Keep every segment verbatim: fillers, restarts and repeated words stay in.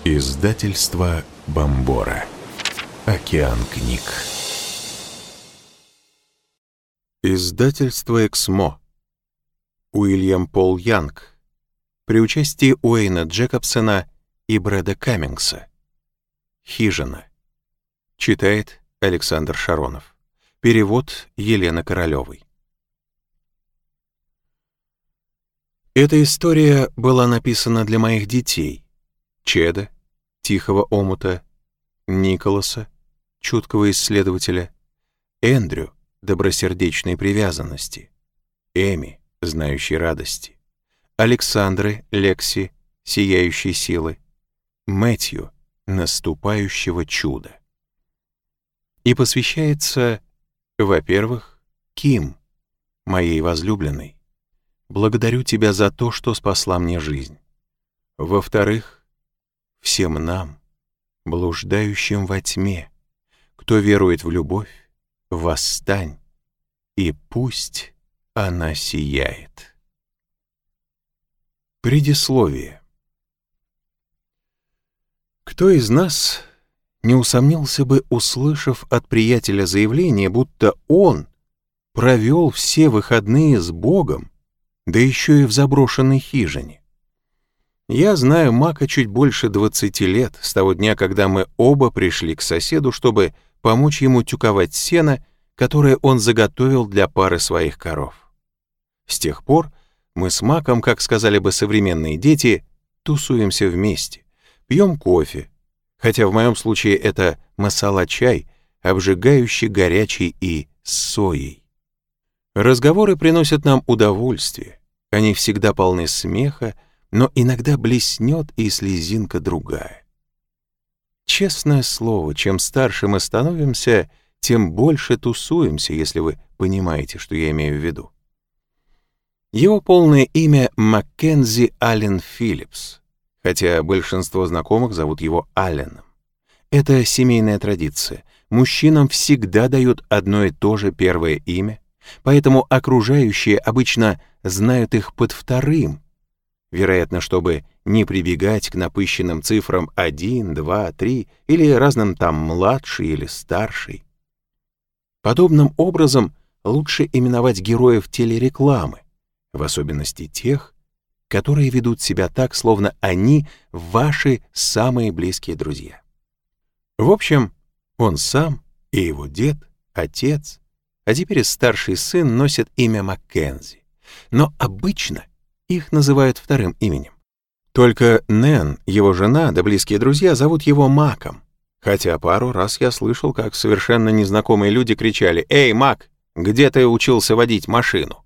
Издательство Бомбора. Океан книг. Издательство Эксмо. Уильям Пол Янг. При участии Уэйна Джекобсона и Брэда Каммингса. Хижина. Читает Александр Шаронов. Перевод Елены Королевой. Эта история была написана для моих детей: Чеда, тихого омута, Николаса, чуткого исследователя, Эндрю, добросердечной привязанности, Эми, знающей радости, Александры, Лекси, сияющей силы, Мэтью, наступающего чуда. И посвящается, во-первых, Ким, моей возлюбленной. Благодарю тебя за то, что спасла мне жизнь. Во-вторых, всем нам, блуждающим во тьме, кто верует в любовь, восстань, и пусть она сияет. Предисловие. Кто из нас не усомнился бы, услышав от приятеля заявление, будто он провел все выходные с Богом, да еще и в заброшенной хижине? Я знаю Мака чуть больше двадцати лет, с того дня, когда мы оба пришли к соседу, чтобы помочь ему тюковать сено, которое он заготовил для пары своих коров. С тех пор мы с Маком, как сказали бы современные дети, тусуемся вместе, пьем кофе, хотя в моем случае это масала-чай, обжигающий, горячий и с соей. Разговоры приносят нам удовольствие, они всегда полны смеха, но иногда блеснет и слезинка другая. Честное слово, чем старше мы становимся, тем больше тусуемся, если вы понимаете, что я имею в виду. Его полное имя Маккензи Аллен Филлипс, хотя большинство знакомых зовут его Алленом. Это семейная традиция. Мужчинам всегда дают одно и то же первое имя, поэтому окружающие обычно знают их под вторым, вероятно, чтобы не прибегать к напыщенным цифрам один, два, три или разным там младший или старший. Подобным образом лучше именовать героев телерекламы, в особенности тех, которые ведут себя так, словно они ваши самые близкие друзья. В общем, он сам и его дед, отец, а теперь и старший сын носят имя Маккензи, но обычно их называют вторым именем. Только Нэн, его жена, да близкие друзья зовут его Маком, хотя пару раз я слышал, как совершенно незнакомые люди кричали: «Эй, Мак, где ты учился водить машину?»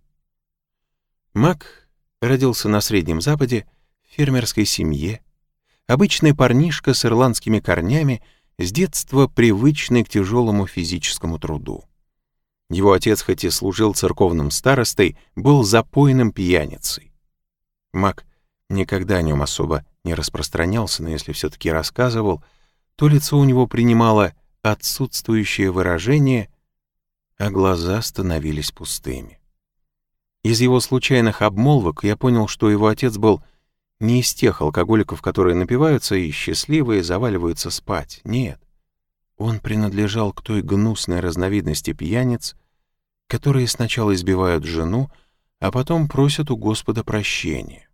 Мак родился на Среднем Западе в фермерской семье, обычный парнишка с ирландскими корнями, с детства привычный к тяжелому физическому труду. Его отец, хоть и служил церковным старостой, был запойным пьяницей. Мак никогда о нем особо не распространялся, но если все-таки рассказывал, то лицо у него принимало отсутствующее выражение, а глаза становились пустыми. Из его случайных обмолвок я понял, что его отец был не из тех алкоголиков, которые напиваются и счастливые заваливаются спать. Нет, он принадлежал к той гнусной разновидности пьяниц, которые сначала избивают жену, а потом просят у Господа прощения.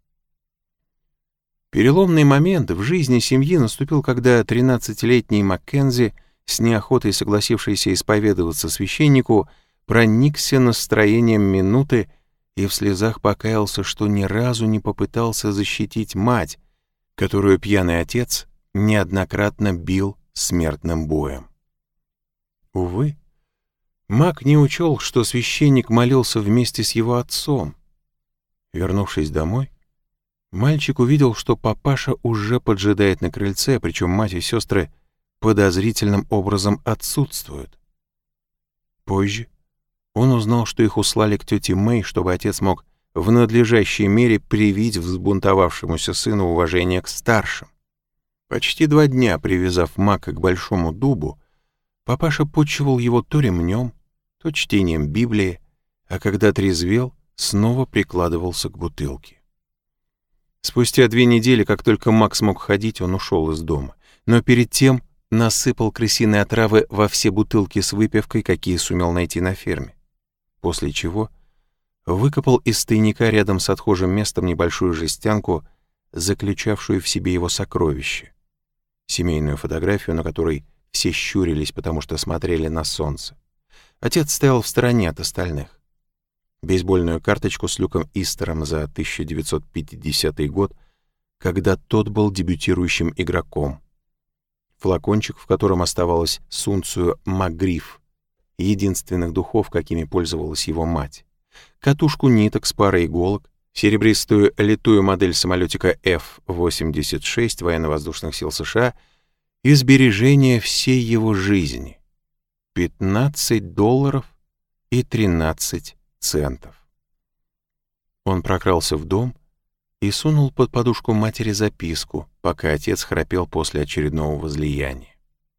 Переломный момент в жизни семьи наступил, когда тринадцатилетний Маккензи, с неохотой согласившийся исповедоваться священнику, проникся настроением минуты и в слезах покаялся, что ни разу не попытался защитить мать, которую пьяный отец неоднократно бил смертным боем. Увы, Мак не учел, что священник молился вместе с его отцом. Вернувшись домой, мальчик увидел, что папаша уже поджидает на крыльце, причем мать и сестры подозрительным образом отсутствуют. Позже он узнал, что их услали к тете Мэй, чтобы отец мог в надлежащей мере привить взбунтовавшемуся сыну уважение к старшим. Почти два дня привязав Мака к большому дубу, папаша почивал его то ремнем, то чтением Библии, а когда трезвел, снова прикладывался к бутылке. Спустя две недели, как только Мак смог ходить, он ушел из дома. Но перед тем насыпал крысиные отравы во все бутылки с выпивкой, какие сумел найти на ферме. После чего выкопал из тайника рядом с отхожим местом небольшую жестянку, заключавшую в себе его сокровище. Семейную фотографию, на которой все щурились, потому что смотрели на солнце. Отец стоял в стороне от остальных. Бейсбольную карточку с Люком Истером за тысяча девятьсот пятидесятый год, когда тот был дебютирующим игроком. Флакончик, в котором оставалось сунцию МакГриф, единственных духов, какими пользовалась его мать. Катушку ниток с парой иголок, серебристую литую модель самолетика эф восемьдесят шесть военно-воздушных сил США и сбережения всей его жизни — пятнадцать долларов и тринадцать центов. Он прокрался в дом и сунул под подушку матери записку, пока отец храпел после очередного возлияния.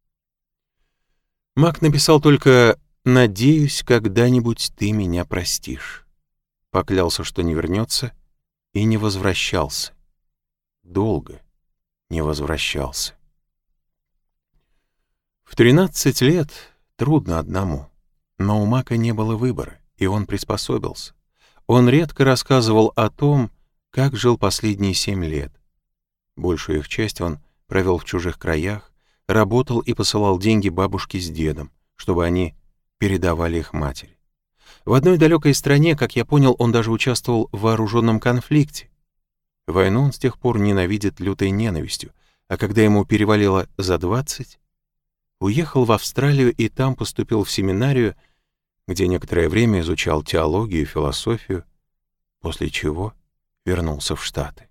Мак написал только «Надеюсь, когда-нибудь ты меня простишь». Поклялся, что не вернется, и не возвращался. Долго не возвращался. В тринадцать лет трудно одному, но у Мака не было выбора, и он приспособился. Он редко рассказывал о том, как жил последние семь лет. Большую их часть он провел в чужих краях, работал и посылал деньги бабушке с дедом, чтобы они передавали их матери. В одной далекой стране, как я понял, он даже участвовал в вооруженном конфликте. Войну он с тех пор ненавидит лютой ненавистью, а когда ему перевалило за двадцать, уехал в Австралию и там поступил в семинарию, где некоторое время изучал теологию и философию, после чего вернулся в Штаты.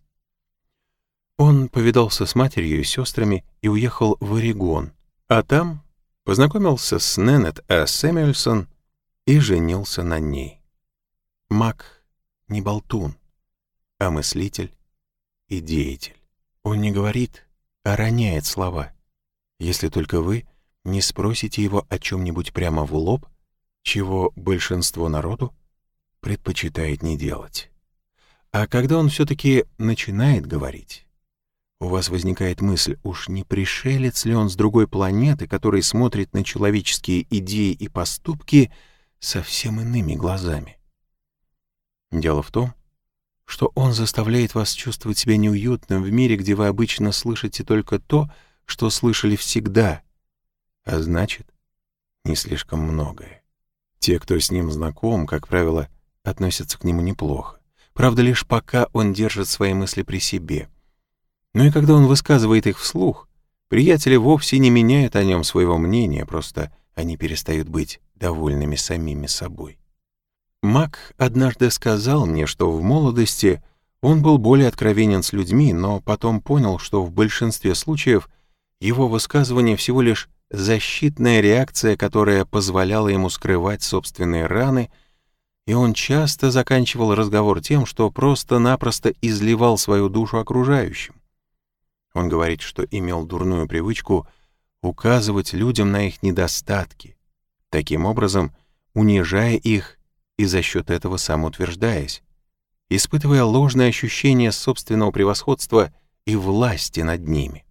Он повидался с матерью и сестрами и уехал в Орегон, а там познакомился с Нэнет А. Сэмюэльсон и женился на ней. Мак не болтун, а мыслитель и деятель. Он не говорит, а роняет слова, если только вы не спросите его о чем-нибудь прямо в лоб, чего большинство народу предпочитает не делать. А когда он все-таки начинает говорить, у вас возникает мысль, уж не пришелец ли он с другой планеты, который смотрит на человеческие идеи и поступки совсем иными глазами. Дело в том, что он заставляет вас чувствовать себя неуютным в мире, где вы обычно слышите только то, что слышали всегда, а значит, не слишком многое. Те, кто с ним знаком, как правило, относятся к нему неплохо. Правда, лишь пока он держит свои мысли при себе. Но и когда он высказывает их вслух, приятели вовсе не меняют о нем своего мнения, просто они перестают быть довольными самими собой. Мак однажды сказал мне, что в молодости он был более откровенен с людьми, но потом понял, что в большинстве случаев его высказывание всего лишь защитная реакция, которая позволяла ему скрывать собственные раны, и он часто заканчивал разговор тем, что просто-напросто изливал свою душу окружающим. Он говорит, что имел дурную привычку указывать людям на их недостатки, таким образом унижая их и за счет этого сам утверждаясь, испытывая ложное ощущение собственного превосходства и власти над ними.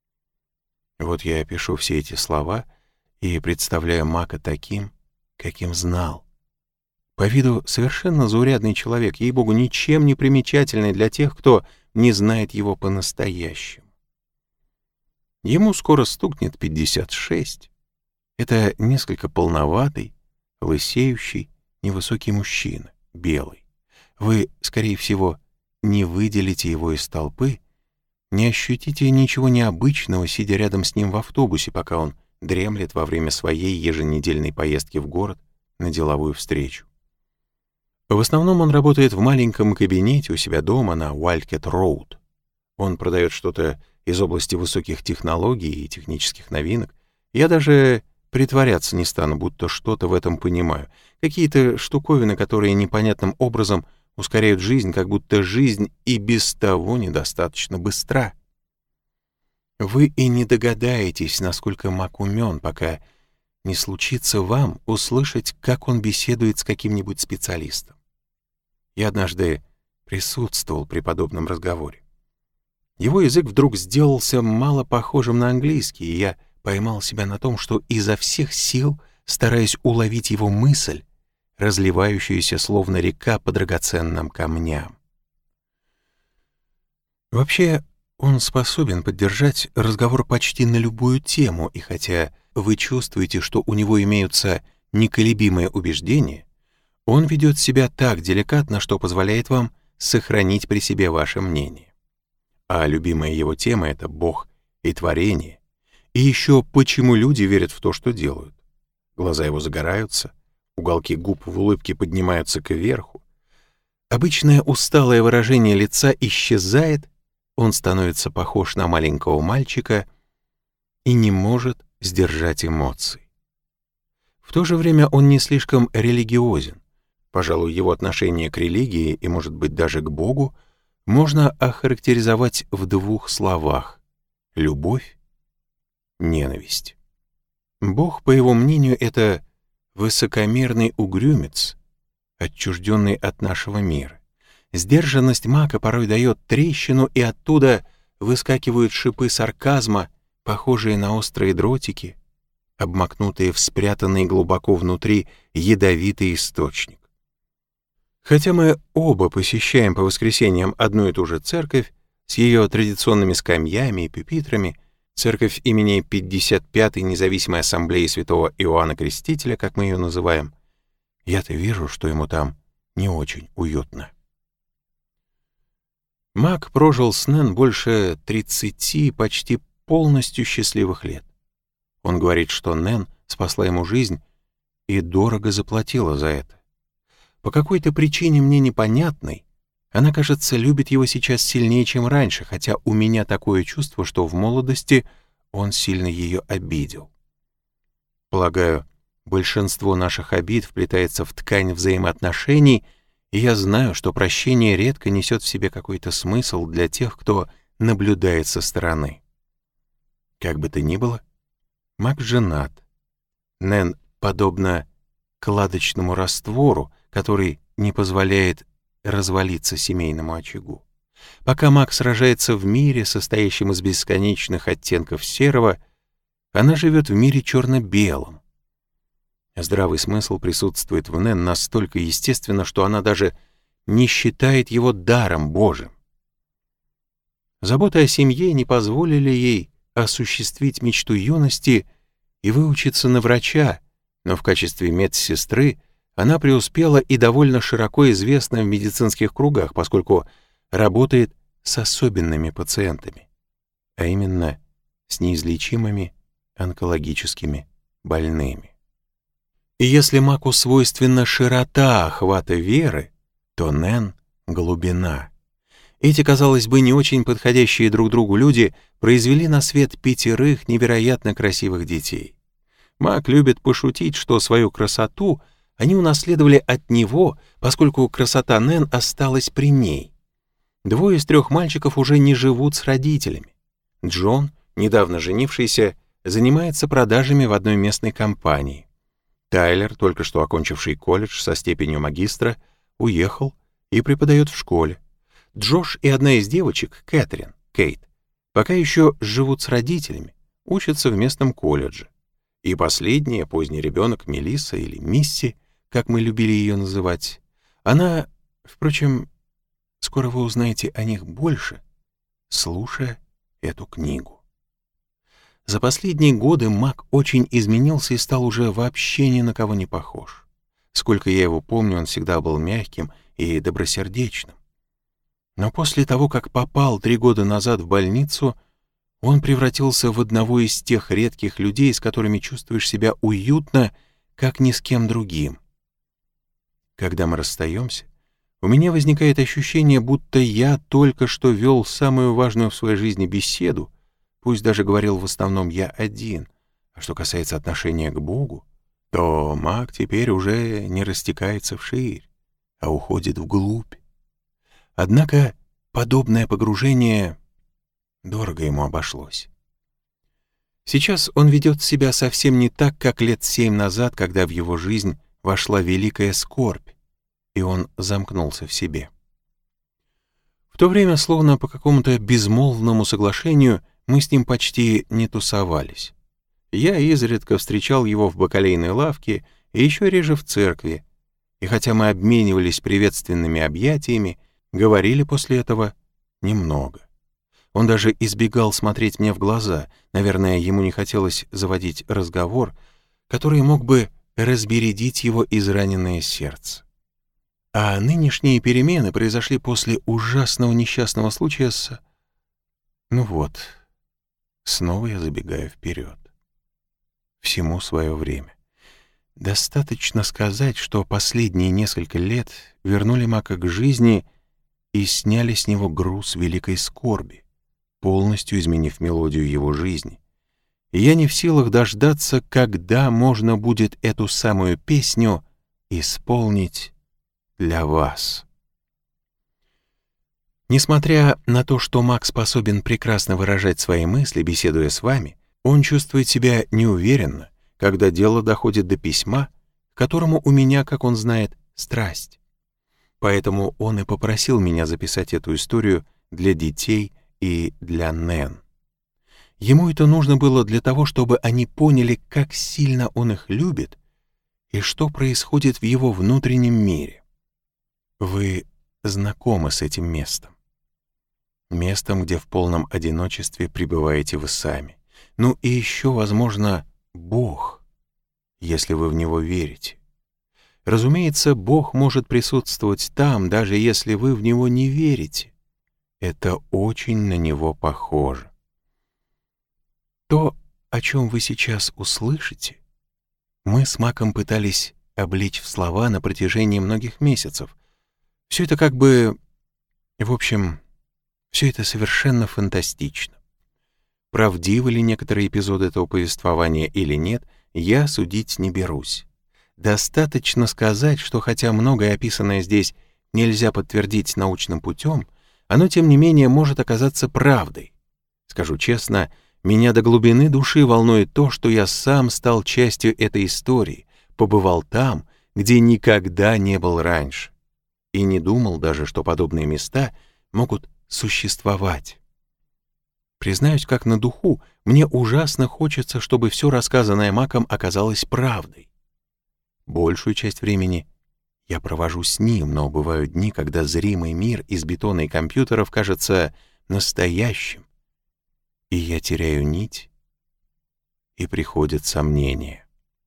Вот я пишу все эти слова и представляю Мака таким, каким знал. По виду совершенно заурядный человек, ей-богу, ничем не примечательный для тех, кто не знает его по-настоящему. Ему скоро стукнет пятьдесят шесть. Это несколько полноватый, лысеющий, невысокий мужчина, белый. Вы, скорее всего, не выделите его из толпы, не ощутите ничего необычного, сидя рядом с ним в автобусе, пока он дремлет во время своей еженедельной поездки в город на деловую встречу. В основном он работает в маленьком кабинете у себя дома на Уайлдкэт-роуд. Он продает что-то из области высоких технологий и технических новинок. Я даже притворяться не стану, будто что-то в этом понимаю. Какие-то штуковины, которые непонятным образом ускоряют жизнь, как будто жизнь и без того недостаточно быстра. Вы и не догадаетесь, насколько Мак умен, пока не случится вам услышать, как он беседует с каким-нибудь специалистом. Я однажды присутствовал при подобном разговоре. Его язык вдруг сделался мало похожим на английский, и я поймал себя на том, что изо всех сил стараюсь уловить его мысль, разливающуюся словно река по драгоценным камням. Вообще, он способен поддержать разговор почти на любую тему, и хотя вы чувствуете, что у него имеются неколебимые убеждения, он ведет себя так деликатно, что позволяет вам сохранить при себе ваше мнение. А любимая его тема — это Бог и творение, и еще почему люди верят в то, что делают. Глаза его загораются, уголки губ в улыбке поднимаются кверху. Обычное усталое выражение лица исчезает, он становится похож на маленького мальчика и не может сдержать эмоций. В то же время он не слишком религиозен. Пожалуй, его отношение к религии и, может быть, даже к Богу можно охарактеризовать в двух словах: любовь, ненависть. Бог, по его мнению, это высокомерный угрюмец, отчужденный от нашего мира. Сдержанность Мака порой дает трещину, и оттуда выскакивают шипы сарказма, похожие на острые дротики, обмакнутые в спрятанный глубоко внутри ядовитый источник. Хотя мы оба посещаем по воскресеньям одну и ту же церковь с ее традиционными скамьями и пюпитрами, церковь имени пятьдесят пятой независимой ассамблеи святого Иоанна Крестителя, как мы ее называем, я-то вижу, что ему там не очень уютно. Мак прожил с Нэн больше тридцати почти полностью счастливых лет. Он говорит, что Нэн спасла ему жизнь и дорого заплатила за это. По какой-то причине мне непонятной, она, кажется, любит его сейчас сильнее, чем раньше, хотя у меня такое чувство, что в молодости он сильно ее обидел. Полагаю, большинство наших обид вплетается в ткань взаимоотношений, и я знаю, что прощение редко несет в себе какой-то смысл для тех, кто наблюдает со стороны. Как бы то ни было, Мак женат. Нэн подобно кладочному раствору, который не позволяет развалиться семейному очагу. Пока Мак сражается в мире, состоящем из бесконечных оттенков серого, она живет в мире черно-белом. Здравый смысл присутствует в Нэн настолько естественно, что она даже не считает его даром Божьим. Заботы о семье не позволили ей осуществить мечту юности и выучиться на врача, но в качестве медсестры она преуспела и довольно широко известна в медицинских кругах, поскольку работает с особенными пациентами, а именно с неизлечимыми онкологическими больными. И если Маку свойственна широта охвата веры, то Нэн — глубина. Эти, казалось бы, не очень подходящие друг другу люди произвели на свет пятерых невероятно красивых детей. Мак любит пошутить, что свою красоту они унаследовали от него, поскольку красота Нэн осталась при ней. Двое из трех мальчиков уже не живут с родителями. Джон, недавно женившийся, занимается продажами в одной местной компании. Тайлер, только что окончивший колледж со степенью магистра, уехал и преподает в школе. Джош и одна из девочек, Кэтрин, Кейт, пока еще живут с родителями, учатся в местном колледже. И последняя, поздний ребенок, Мелисса или Мисси, как мы любили ее называть, она, впрочем, скоро вы узнаете о них больше, слушая эту книгу. За последние годы Мак очень изменился и стал уже вообще ни на кого не похож. Сколько я его помню, он всегда был мягким и добросердечным. Но после того, как попал три года назад в больницу, он превратился в одного из тех редких людей, с которыми чувствуешь себя уютно, как ни с кем другим. Когда мы расстаемся, у меня возникает ощущение, будто я только что вел самую важную в своей жизни беседу, пусть даже говорил в основном я один. А что касается отношения к Богу, то Мак теперь уже не растекается вширь, а уходит вглубь. Однако подобное погружение дорого ему обошлось. Сейчас он ведет себя совсем не так, как лет семь назад, когда в его жизнь вошла великая скорбь, и он замкнулся в себе. В то время, словно по какому-то безмолвному соглашению, мы с ним почти не тусовались. Я изредка встречал его в бакалейной лавке и еще реже в церкви, и хотя мы обменивались приветственными объятиями, говорили после этого немного. Он даже избегал смотреть мне в глаза, наверное, ему не хотелось заводить разговор, который мог бы разбередить его израненное сердце. А нынешние перемены произошли после ужасного несчастного случая с... Ну вот, снова я забегаю вперед. Всему свое время. Достаточно сказать, что последние несколько лет вернули Мака к жизни и сняли с него груз великой скорби, полностью изменив мелодию его жизни. И я не в силах дождаться, когда можно будет эту самую песню исполнить для вас. Несмотря на то, что Мак способен прекрасно выражать свои мысли, беседуя с вами, он чувствует себя неуверенно, когда дело доходит до письма, к которому у меня, как он знает, страсть. Поэтому он и попросил меня записать эту историю для детей и для Нэн. Ему это нужно было для того, чтобы они поняли, как сильно он их любит и что происходит в его внутреннем мире. Вы знакомы с этим местом. Местом, где в полном одиночестве пребываете вы сами. Ну и еще, возможно, Бог, если вы в Него верите. Разумеется, Бог может присутствовать там, даже если вы в Него не верите. Это очень на Него похоже. То, о чем вы сейчас услышите, мы с Маком пытались облечь в слова на протяжении многих месяцев. Все это как бы... В общем, все это совершенно фантастично. Правдивы ли некоторые эпизоды этого повествования или нет, я судить не берусь. Достаточно сказать, что хотя многое описанное здесь нельзя подтвердить научным путем, оно, тем не менее, может оказаться правдой. Скажу честно, меня до глубины души волнует то, что я сам стал частью этой истории, побывал там, где никогда не был раньше, и не думал даже, что подобные места могут существовать. Признаюсь, как на духу, мне ужасно хочется, чтобы все рассказанное Маком оказалось правдой. Большую часть времени я провожу с ним, но бывают дни, когда зримый мир из бетона и компьютеров кажется настоящим, и я теряю нить, и приходят сомнения.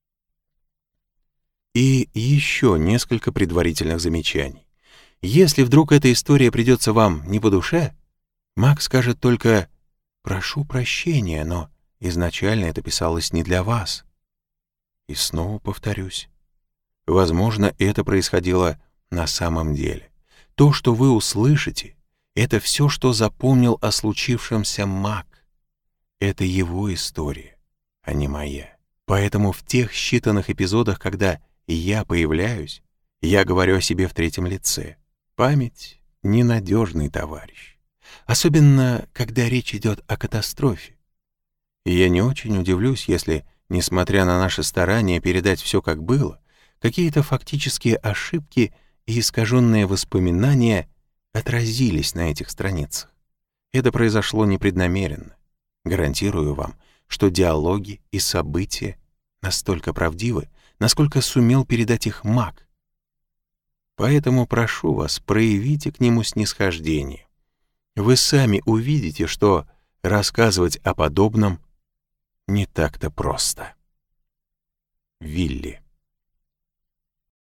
И еще несколько предварительных замечаний. Если вдруг эта история придется вам не по душе, Мак скажет только «прошу прощения, но изначально это писалось не для вас». И снова повторюсь, возможно, это происходило на самом деле. То, что вы услышите, это все, что запомнил о случившемся Мак. Это его история, а не моя. Поэтому в тех считанных эпизодах, когда я появляюсь, я говорю о себе в третьем лице. Память — ненадежный товарищ. Особенно, когда речь идет о катастрофе. И я не очень удивлюсь, если, несмотря на наши старания передать все как было, какие-то фактические ошибки и искаженные воспоминания отразились на этих страницах. Это произошло непреднамеренно. Гарантирую вам, что диалоги и события настолько правдивы, насколько сумел передать их Мак. Поэтому прошу вас, проявите к нему снисхождение. Вы сами увидите, что рассказывать о подобном не так-то просто. Вилли.